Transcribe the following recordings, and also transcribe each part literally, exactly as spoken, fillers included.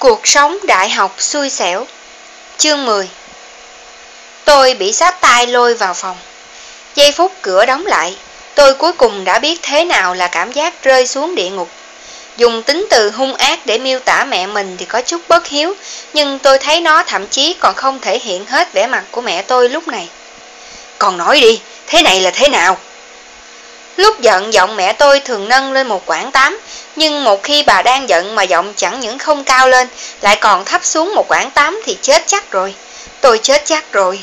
Cuộc sống đại học xui xẻo. Chương mười. Tôi bị sát tay lôi vào phòng. Giây phút cửa đóng lại, tôi cuối cùng đã biết thế nào là cảm giác rơi xuống địa ngục. Dùng tính từ hung ác để miêu tả mẹ mình thì có chút bất hiếu, nhưng tôi thấy nó thậm chí còn không thể hiện hết vẻ mặt của mẹ tôi lúc này. Còn nói đi, thế này là thế nào? Lúc giận giọng mẹ tôi thường nâng lên một quãng tám, nhưng một khi bà đang giận mà giọng chẳng những không cao lên, lại còn thấp xuống một quãng tám thì chết chắc rồi. Tôi chết chắc rồi.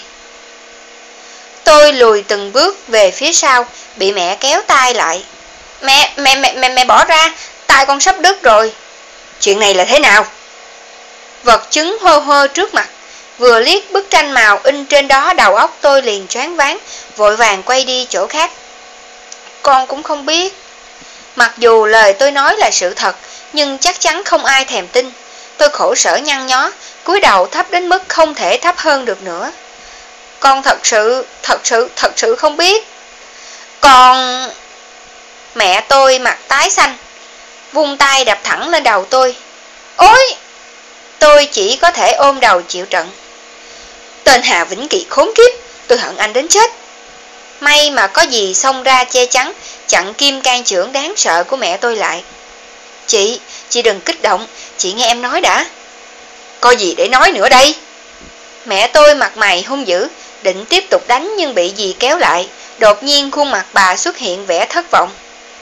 Tôi lùi từng bước về phía sau, bị mẹ kéo tay lại. Mẹ, mẹ, mẹ, mẹ, mẹ bỏ ra, tay con sắp đứt rồi. Chuyện này là thế nào? Vật chứng hơ hơ trước mặt, vừa liếc bức tranh màu in trên đó đầu óc tôi liền choáng váng, vội vàng quay đi chỗ khác. Con cũng không biết. Mặc dù lời tôi nói là sự thật, nhưng chắc chắn không ai thèm tin. Tôi khổ sở nhăn nhó, cúi đầu thấp đến mức không thể thấp hơn được nữa. Con thật sự, thật sự, thật sự không biết. Con... Mẹ tôi mặt tái xanh, vung tay đập thẳng lên đầu tôi. Ôi! Tôi chỉ có thể ôm đầu chịu trận. Tên Hà Vĩnh Kỳ khốn kiếp, tôi hận anh đến chết. May mà có gì xông ra che chắn, chặn kim can chưởng đáng sợ của mẹ tôi lại. Chị, chị đừng kích động, chị nghe em nói đã. Có gì để nói nữa đây? Mẹ tôi mặt mày hung dữ, định tiếp tục đánh nhưng bị dì kéo lại. Đột nhiên khuôn mặt bà xuất hiện vẻ thất vọng.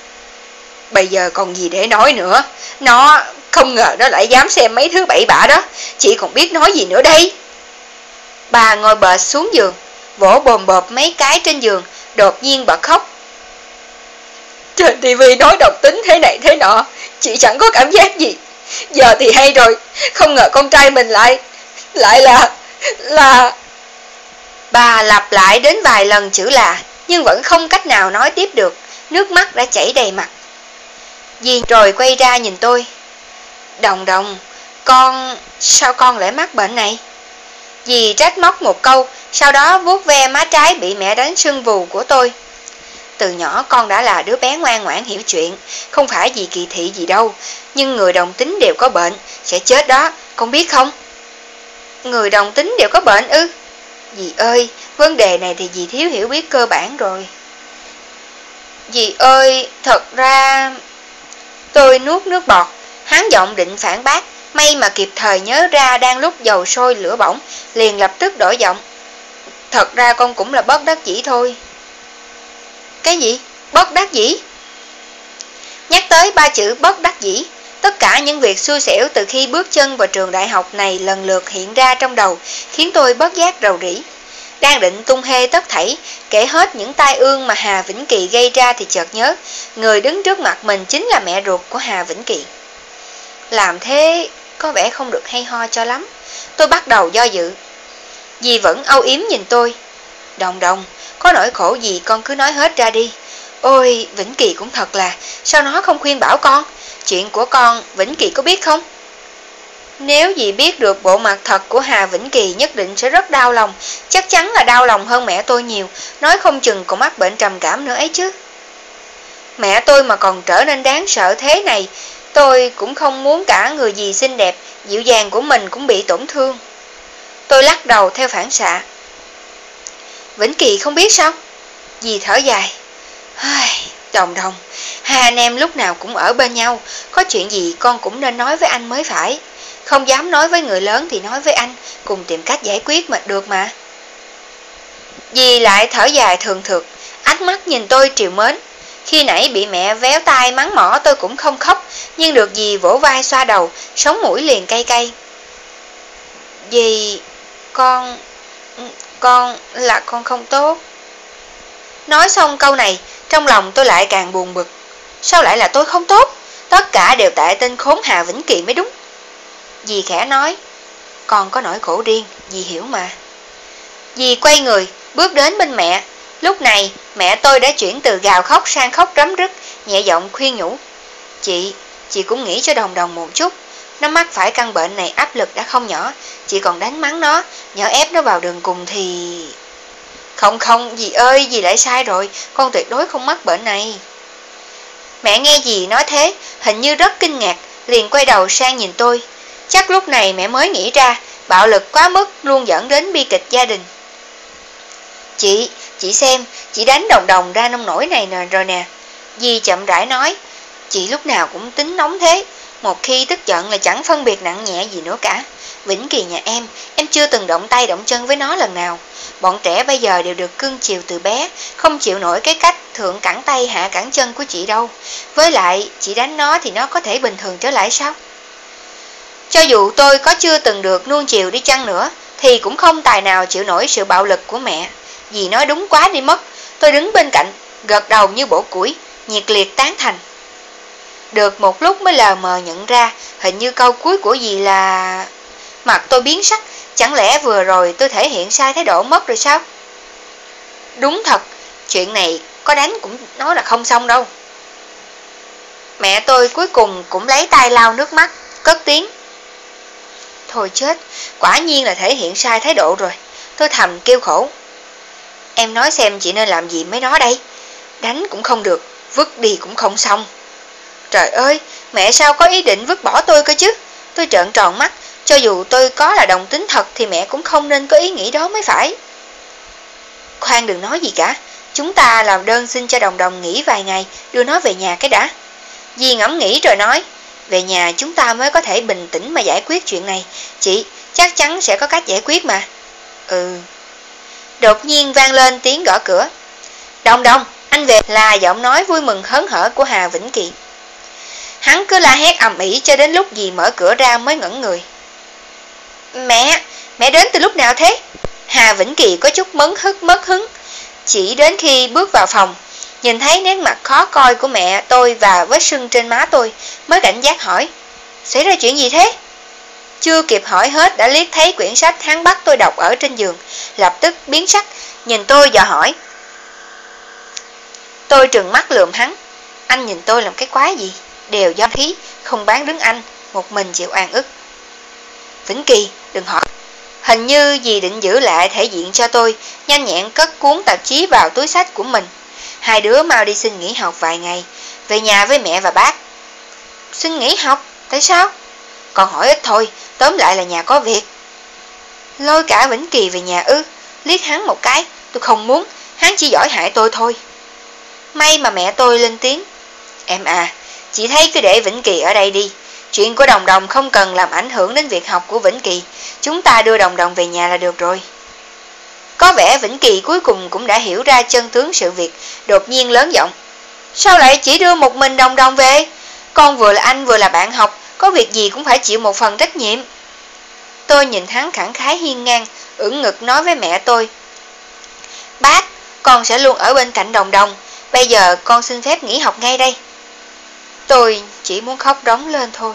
Bây giờ còn gì để nói nữa? Nó, không ngờ nó lại dám xem mấy thứ bậy bạ đó. Chị còn biết nói gì nữa đây? Bà ngồi bệt xuống giường, vỗ bồm bộp mấy cái trên giường, đột nhiên bật khóc. Trên tivi nói độc tính thế này thế nọ, chị chẳng có cảm giác gì. Giờ thì hay rồi, không ngờ con trai mình lại, lại là, là... Bà lặp lại đến vài lần chữ là, nhưng vẫn không cách nào nói tiếp được, nước mắt đã chảy đầy mặt. Dì rồi quay ra nhìn tôi. Đồng Đồng, con, sao con lại mắc bệnh này? Dì trách móc một câu, sau đó vuốt ve má trái bị mẹ đánh sưng vù của tôi. Từ nhỏ con đã là đứa bé ngoan ngoãn hiểu chuyện, không phải vì kỳ thị gì đâu, nhưng người đồng tính đều có bệnh, sẽ chết đó, con biết không? Người đồng tính đều có bệnh ư? Dì ơi, vấn đề này thì dì thiếu hiểu biết cơ bản rồi. Dì ơi, thật ra... Tôi nuốt nước bọt, hán giọng định phản bác, may mà kịp thời nhớ ra đang lúc dầu sôi lửa bỏng, liền lập tức đổi giọng. Thật ra con cũng là bất đắc dĩ thôi. Cái gì? Bất đắc dĩ? Nhắc tới ba chữ bất đắc dĩ, tất cả những việc xui xẻo từ khi bước chân vào trường đại học này lần lượt hiện ra trong đầu, khiến tôi bất giác rầu rĩ. Đang định tung hê tất thảy, kể hết những tai ương mà Hà Vĩnh Kỳ gây ra thì chợt nhớ, người đứng trước mặt mình chính là mẹ ruột của Hà Vĩnh Kỳ. Làm thế có vẻ không được hay ho cho lắm. Tôi bắt đầu do dự. Dì vẫn âu yếm nhìn tôi. Đồng Đồng, có nỗi khổ gì con cứ nói hết ra đi. Ôi, Vĩnh Kỳ cũng thật là, sao nó không khuyên bảo con? Chuyện của con, Vĩnh Kỳ có biết không? Nếu dì biết được bộ mặt thật của Hà Vĩnh Kỳ nhất định sẽ rất đau lòng, chắc chắn là đau lòng hơn mẹ tôi nhiều, nói không chừng còn mắc bệnh trầm cảm nữa ấy chứ. Mẹ tôi mà còn trở nên đáng sợ thế này, tôi cũng không muốn cả người dì xinh đẹp, dịu dàng của mình cũng bị tổn thương. Tôi lắc đầu theo phản xạ. Vĩnh Kỳ không biết sao? Dì thở dài. Đồng Đồng, hai anh em lúc nào cũng ở bên nhau, có chuyện gì con cũng nên nói với anh mới phải. Không dám nói với người lớn thì nói với anh, cùng tìm cách giải quyết mà được mà. Dì lại thở dài thường thượt, ánh mắt nhìn tôi trìu mến. Khi nãy bị mẹ véo tay mắng mỏ tôi cũng không khóc, nhưng được dì vỗ vai xoa đầu, sống mũi liền cay cay. Dì, con, con là con không tốt. Nói xong câu này, trong lòng tôi lại càng buồn bực. Sao lại là tôi không tốt? Tất cả đều tại tên khốn Hà Vĩnh Kỳ mới đúng. Dì khẽ nói, con có nỗi khổ riêng, dì hiểu mà. Dì quay người, bước đến bên mẹ. Lúc này, mẹ tôi đã chuyển từ gào khóc sang khóc rấm rứt, nhẹ giọng khuyên nhủ. Chị, chị cũng nghĩ cho Đồng Đồng một chút. Nó mắc phải căn bệnh này áp lực đã không nhỏ, chị còn đánh mắng nó, nhỡ ép nó vào đường cùng thì... Không không, dì ơi, dì lại sai rồi, con tuyệt đối không mắc bệnh này. Mẹ nghe dì nói thế, hình như rất kinh ngạc, liền quay đầu sang nhìn tôi. Chắc lúc này mẹ mới nghĩ ra, bạo lực quá mức luôn dẫn đến bi kịch gia đình. Chị, chị xem, chị đánh Đồng Đồng ra nông nổi này nè rồi nè. Dì chậm rãi nói, chị lúc nào cũng tính nóng thế, một khi tức giận là chẳng phân biệt nặng nhẹ gì nữa cả. Vĩnh Kỳ nhà em, em chưa từng động tay động chân với nó lần nào. Bọn trẻ bây giờ đều được cưng chiều từ bé, không chịu nổi cái cách thượng cẳng tay hạ cẳng chân của chị đâu. Với lại, chị đánh nó thì nó có thể bình thường trở lại sao? Cho dù tôi có chưa từng được nuông chiều đi chăng nữa, thì cũng không tài nào chịu nổi sự bạo lực của mẹ. Dì nói đúng quá đi mất, tôi đứng bên cạnh, gật đầu như bổ củi, nhiệt liệt tán thành. Được một lúc mới lờ mờ nhận ra, hình như câu cuối của dì là... Mặt tôi biến sắc, chẳng lẽ vừa rồi tôi thể hiện sai thái độ mất rồi sao? Đúng thật, chuyện này có đánh cũng nói là không xong đâu. Mẹ tôi cuối cùng cũng lấy tay lau nước mắt, cất tiếng. Thôi chết, quả nhiên là thể hiện sai thái độ rồi. Tôi thầm kêu khổ. Em nói xem chị nên làm gì với nó đây? Đánh cũng không được, vứt đi cũng không xong. Trời ơi, mẹ sao có ý định vứt bỏ tôi cơ chứ? Tôi trợn tròn mắt, cho dù tôi có là đồng tính thật thì mẹ cũng không nên có ý nghĩ đó mới phải. Khoan đừng nói gì cả, chúng ta làm đơn xin cho Đồng Đồng nghỉ vài ngày, đưa nó về nhà cái đã. Dì ngẫm nghĩ rồi nói, về nhà chúng ta mới có thể bình tĩnh mà giải quyết chuyện này. Chị, chắc chắn sẽ có cách giải quyết mà. Ừ. Đột nhiên vang lên tiếng gõ cửa. Đồng Đồng, anh về, là giọng nói vui mừng hớn hở của Hà Vĩnh Kỳ. Hắn cứ la hét ầm ĩ cho đến lúc dì mở cửa ra mới ngẩn người. Mẹ, mẹ đến từ lúc nào thế? Hà Vĩnh Kỳ có chút mấn hức mất hứng. Chỉ đến khi bước vào phòng, nhìn thấy nét mặt khó coi của mẹ tôi và vết sưng trên má tôi, mới cảnh giác hỏi, xảy ra chuyện gì thế? Chưa kịp hỏi hết đã liếc thấy quyển sách hắn bắt tôi đọc ở trên giường, lập tức biến sắc, nhìn tôi dò hỏi. Tôi trừng mắt lườm hắn, anh nhìn tôi làm cái quái gì? Đều do thí, không bán đứng anh, một mình chịu oan ức. Vĩnh Kỳ, đừng hỏi. Hình như dì định giữ lại thể diện cho tôi, nhanh nhẹn cất cuốn tạp chí vào túi sách của mình. Hai đứa mau đi xin nghỉ học vài ngày, về nhà với mẹ và bác. Xin nghỉ học? Tại sao? Còn hỏi ít thôi, tóm lại là nhà có việc. Lôi cả Vĩnh Kỳ về nhà ư? Liếc hắn một cái, tôi không muốn, hắn chỉ giỏi hại tôi thôi. May mà mẹ tôi lên tiếng. Em à, chị thấy cứ để Vĩnh Kỳ ở đây đi. Chuyện của Đồng Đồng không cần làm ảnh hưởng đến việc học của Vĩnh Kỳ. Chúng ta đưa Đồng Đồng về nhà là được rồi. Có vẻ Vĩnh Kỳ cuối cùng cũng đã hiểu ra chân tướng sự việc, đột nhiên lớn giọng. Sao lại chỉ đưa một mình Đồng Đồng về? Con vừa là anh vừa là bạn học, có việc gì cũng phải chịu một phần trách nhiệm. Tôi nhìn hắn khẳng khái hiên ngang, ưỡn ngực nói với mẹ tôi. Bác, con sẽ luôn ở bên cạnh Đồng Đồng. Bây giờ con xin phép nghỉ học ngay đây. Tôi chỉ muốn khóc rống lên thôi.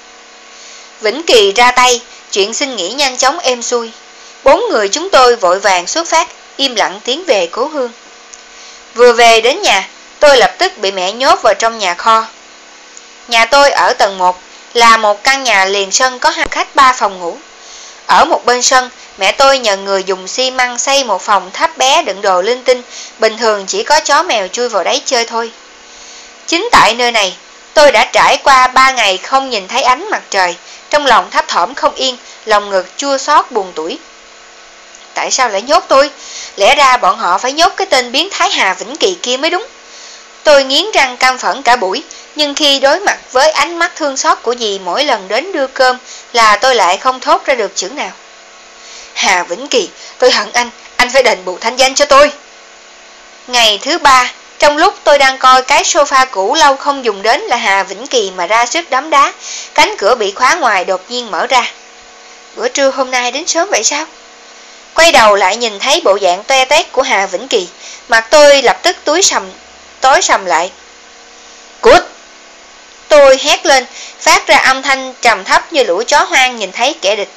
Vĩnh Kỳ ra tay, chuyện xin nghỉ nhanh chóng êm xuôi. Bốn người chúng tôi vội vàng xuất phát, im lặng tiến về cố hương. Vừa về đến nhà, tôi lập tức bị mẹ nhốt vào trong nhà kho. Nhà tôi ở tầng một, là một căn nhà liền sân có hai khách ba phòng ngủ. Ở một bên sân, mẹ tôi nhờ người dùng xi măng xây một phòng tháp bé đựng đồ linh tinh, bình thường chỉ có chó mèo chui vào đấy chơi thôi. Chính tại nơi này, tôi đã trải qua ba ngày không nhìn thấy ánh mặt trời, trong lòng thấp thỏm không yên, lòng ngực chua xót buồn tủi. Tại sao lại nhốt tôi? Lẽ ra bọn họ phải nhốt cái tên biến thái Hà Vĩnh Kỳ kia mới đúng. Tôi nghiến răng căm phẫn cả buổi, nhưng khi đối mặt với ánh mắt thương xót của dì mỗi lần đến đưa cơm là tôi lại không thốt ra được chữ nào. Hà Vĩnh Kỳ, tôi hận anh, anh phải đền bù thanh danh cho tôi. Ngày thứ ba, trong lúc tôi đang coi cái sofa cũ lâu không dùng đến là Hà Vĩnh Kỳ mà ra sức đấm đá, cánh cửa bị khóa ngoài đột nhiên mở ra. Bữa trưa hôm nay đến sớm vậy sao? Quay đầu lại nhìn thấy bộ dạng toe toét của Hà Vĩnh Kỳ, mặt tôi lập tức túi sầm, tối sầm lại. Cút! Tôi hét lên, phát ra âm thanh trầm thấp như lũ chó hoang nhìn thấy kẻ địch.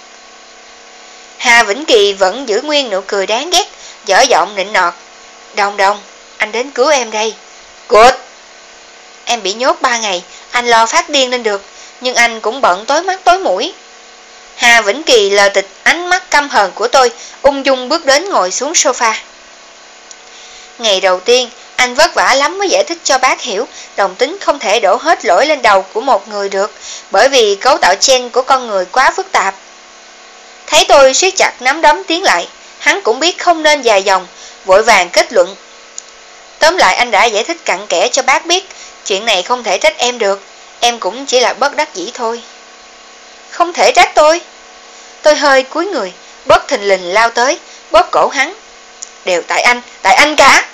Hà Vĩnh Kỳ vẫn giữ nguyên nụ cười đáng ghét, dở giọng nịnh nọt. Đồng Đồng, anh đến cứu em đây. Cút! Em bị nhốt ba ngày, anh lo phát điên lên được, nhưng anh cũng bận tối mắt tối mũi. Hà Vĩnh Kỳ lờ tịch ánh mắt căm hờn của tôi, ung dung bước đến ngồi xuống sofa. Ngày đầu tiên, Anh vất vả lắm mới giải thích cho bác hiểu đồng tính không thể đổ hết lỗi lên đầu của một người được, bởi vì cấu tạo gen của con người quá phức tạp. Thấy tôi siết chặt nắm đấm tiến lại, hắn cũng biết không nên dài dòng, vội vàng kết luận. Tóm lại anh đã giải thích cặn kẽ cho bác biết, chuyện này không thể trách em được, em cũng chỉ là bất đắc dĩ thôi. Không thể trách tôi. Tôi hơi cúi người, bất thình lình lao tới, bóp cổ hắn. Đều tại anh, tại anh cả.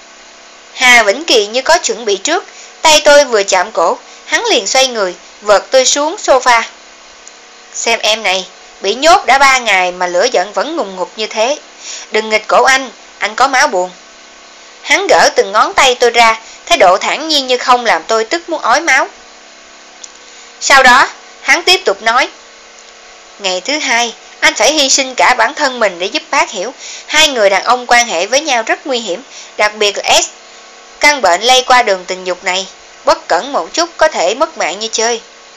Hà Vĩnh Kỳ như có chuẩn bị trước, tay tôi vừa chạm cổ, hắn liền xoay người, vợt tôi xuống sofa. Xem em này, bị nhốt đã ba ngày mà lửa giận vẫn ngùng ngục như thế. Đừng nghịch cổ anh, anh có máu buồn. Hắn gỡ từng ngón tay tôi ra, thái độ thản nhiên như không làm tôi tức muốn ói máu. Sau đó, hắn tiếp tục nói. Ngày thứ hai, anh phải hy sinh cả bản thân mình để giúp bác hiểu. Hai người đàn ông quan hệ với nhau rất nguy hiểm, đặc biệt là S. Căn bệnh lây qua đường tình dục này, bất cẩn một chút có thể mất mạng như chơi.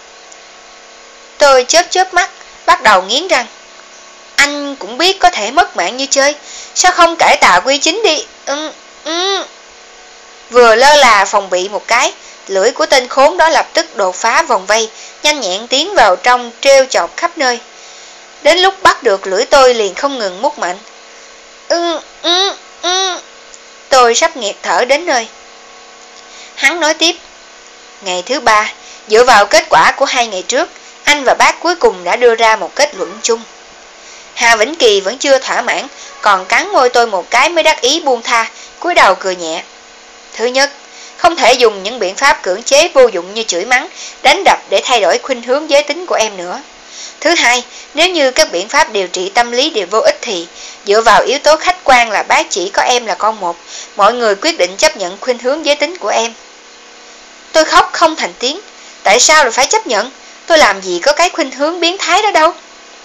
Tôi chớp chớp mắt, bắt đầu nghiến răng. Anh cũng biết có thể mất mạng như chơi, sao không cải tạo quy chính đi? Ừ, ừ. Vừa lơ là phòng bị một cái, lưỡi của tên khốn đó lập tức đột phá vòng vây, nhanh nhẹn tiến vào trong trêu chọc khắp nơi. Đến lúc bắt được lưỡi tôi liền không ngừng mút mạnh. Ừ, ừ, ừ. Tôi sắp nghẹt thở đến nơi. Hắn nói tiếp. Ngày thứ ba, dựa vào kết quả của hai ngày trước, anh và bác cuối cùng đã đưa ra một kết luận chung. Hà Vĩnh Kỳ vẫn chưa thỏa mãn, còn cắn môi tôi một cái mới đắc ý buông tha, cúi đầu cười nhẹ. Thứ nhất, không thể dùng những biện pháp cưỡng chế vô dụng như chửi mắng, đánh đập để thay đổi khuynh hướng giới tính của em nữa. Thứ hai, nếu như các biện pháp điều trị tâm lý đều vô ích thì, dựa vào yếu tố khách quan là bác chỉ có em là con một, mọi người quyết định chấp nhận khuynh hướng giới tính của em. Tôi khóc không thành tiếng. Tại sao lại phải chấp nhận? Tôi làm gì có cái khuynh hướng biến thái đó đâu.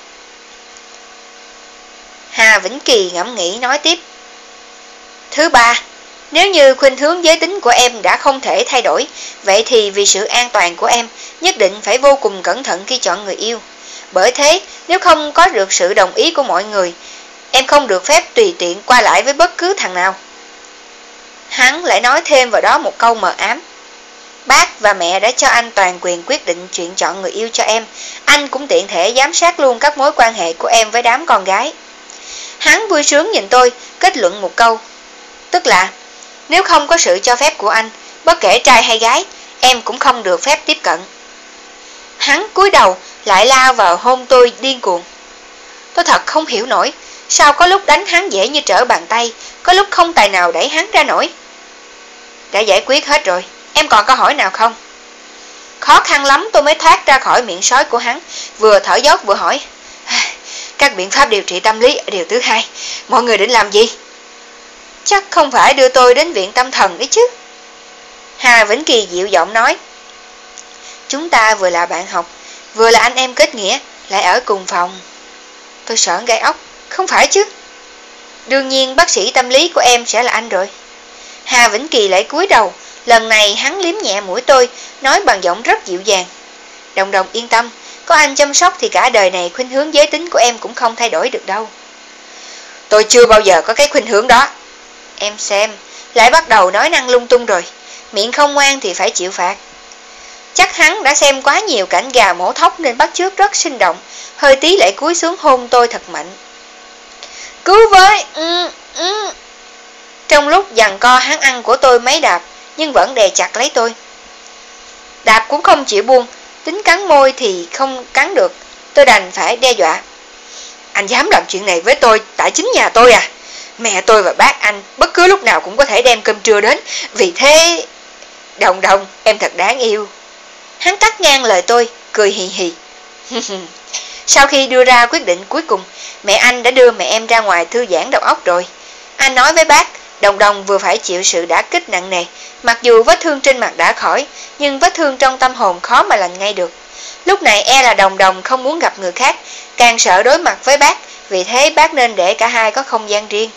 Hà Vĩnh Kỳ ngẫm nghĩ nói tiếp. Thứ ba, nếu như khuynh hướng giới tính của em đã không thể thay đổi, vậy thì vì sự an toàn của em, nhất định phải vô cùng cẩn thận khi chọn người yêu. Bởi thế, nếu không có được sự đồng ý của mọi người, em không được phép tùy tiện qua lại với bất cứ thằng nào. Hắn lại nói thêm vào đó một câu mờ ám. Bác và mẹ đã cho anh toàn quyền quyết định chuyện chọn người yêu cho em, anh cũng tiện thể giám sát luôn các mối quan hệ của em với đám con gái. Hắn vui sướng nhìn tôi, kết luận một câu. Tức là, nếu không có sự cho phép của anh, bất kể trai hay gái, em cũng không được phép tiếp cận. Hắn cúi đầu, lại lao vào hôn tôi điên cuồng. Tôi thật không hiểu nổi, sao có lúc đánh hắn dễ như trở bàn tay, có lúc không tài nào đẩy hắn ra nổi. Đã giải quyết hết rồi, em còn câu hỏi nào không? Khó khăn lắm tôi mới thoát ra khỏi miệng sói của hắn, vừa thở dốc vừa hỏi. Các biện pháp điều trị tâm lý ở điều thứ hai, mọi người định làm gì? Chắc không phải đưa tôi đến viện tâm thần đấy chứ. Hà Vĩnh Kỳ dịu giọng nói. Chúng ta vừa là bạn học, vừa là anh em kết nghĩa, lại ở cùng phòng. Tôi sởn gai ốc, không phải chứ. Đương nhiên bác sĩ tâm lý của em sẽ là anh rồi. Hà Vĩnh Kỳ lại cúi đầu, lần này hắn liếm nhẹ mũi tôi, nói bằng giọng rất dịu dàng. Đồng Đồng yên tâm, có anh chăm sóc thì cả đời này khuynh hướng giới tính của em cũng không thay đổi được đâu. Tôi chưa bao giờ có cái khuynh hướng đó. Em xem, lại bắt đầu nói năng lung tung rồi, miệng không ngoan thì phải chịu phạt. Chắc hắn đã xem quá nhiều cảnh gà mổ thóc nên bắt chước rất sinh động, hơi tí lại cúi xuống hôn tôi thật mạnh. Cứu với! Ừ, ừ. Trong lúc giằng co hắn ăn của tôi mấy đạp, nhưng vẫn đè chặt lấy tôi. Đạp cũng không chịu buông, tính cắn môi thì không cắn được, tôi đành phải đe dọa. Anh dám làm chuyện này với tôi tại chính nhà tôi à? Mẹ tôi và bác anh bất cứ lúc nào cũng có thể đem cơm trưa đến, vì thế... Đồng Đồng, em thật đáng yêu. Hắn cắt ngang lời tôi, cười hì hì. Sau khi đưa ra quyết định cuối cùng, mẹ anh đã đưa mẹ em ra ngoài thư giãn đầu óc rồi. Anh nói với bác, Đồng Đồng vừa phải chịu sự đả kích nặng nề, mặc dù vết thương trên mặt đã khỏi, nhưng vết thương trong tâm hồn khó mà lành ngay được. Lúc này e là Đồng Đồng không muốn gặp người khác, càng sợ đối mặt với bác, vì thế bác nên để cả hai có không gian riêng.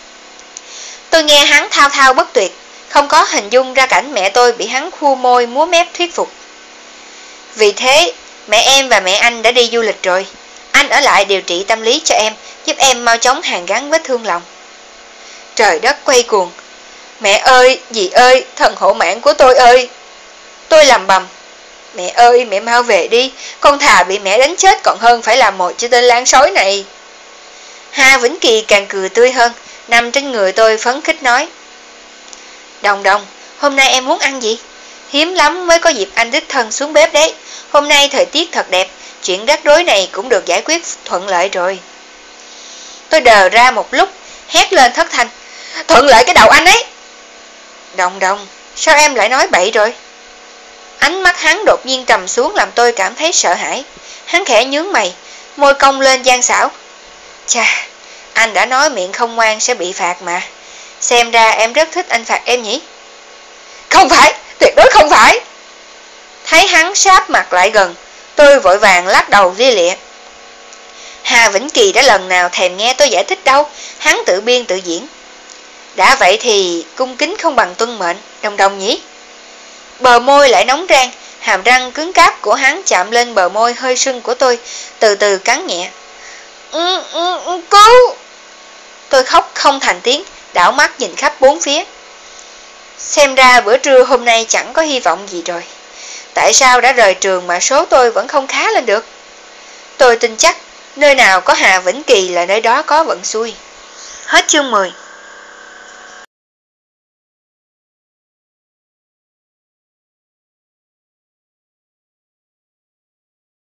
Tôi nghe hắn thao thao bất tuyệt, không có hình dung ra cảnh mẹ tôi bị hắn khu môi múa mép thuyết phục. Vì thế, mẹ em và mẹ anh đã đi du lịch rồi. Anh ở lại điều trị tâm lý cho em, giúp em mau chóng hàn gắn vết thương lòng. Trời đất quay cuồng. Mẹ ơi, dì ơi, thần hộ mạng của tôi ơi. Tôi lầm bầm. Mẹ ơi, mẹ mau về đi, con thà bị mẹ đánh chết còn hơn phải làm mồi cho tên lan sói này. Hà Vĩnh Kỳ càng cười tươi hơn, nằm trên người tôi phấn khích nói. Đồng Đồng, hôm nay em muốn ăn gì? Hiếm lắm mới có dịp anh đích thân xuống bếp đấy. Hôm nay thời tiết thật đẹp, chuyện rắc rối này cũng được giải quyết thuận lợi rồi. Tôi đờ ra một lúc, hét lên thất thanh. Thuận lợi cái đầu anh ấy. Đồng Đồng, sao em lại nói bậy rồi? Ánh mắt hắn đột nhiên trầm xuống làm tôi cảm thấy sợ hãi. Hắn khẽ nhướng mày, môi cong lên gian xảo. Chà, anh đã nói miệng không ngoan sẽ bị phạt mà. Xem ra em rất thích anh phạt em nhỉ? Không phải, tuyệt đối không phải. Thấy hắn sáp mặt lại gần, tôi vội vàng lắc đầu lia lịa. Hà Vĩnh Kỳ đã lần nào thèm nghe tôi giải thích đâu, hắn tự biên tự diễn. Đã vậy thì cung kính không bằng tuân mệnh, Đồng Đồng nhỉ? Bờ môi lại nóng rang, hàm răng cứng cáp của hắn chạm lên bờ môi hơi sưng của tôi, từ từ cắn nhẹ. Ừ, ừ, ừ, cứu! Tôi khóc không thành tiếng, đảo mắt nhìn khắp bốn phía. Xem ra bữa trưa hôm nay chẳng có hy vọng gì rồi. Tại sao đã rời trường mà số tôi vẫn không khá lên được? Tôi tin chắc, nơi nào có Hà Vĩnh Kỳ là nơi đó có vận xui. Hết chương mười.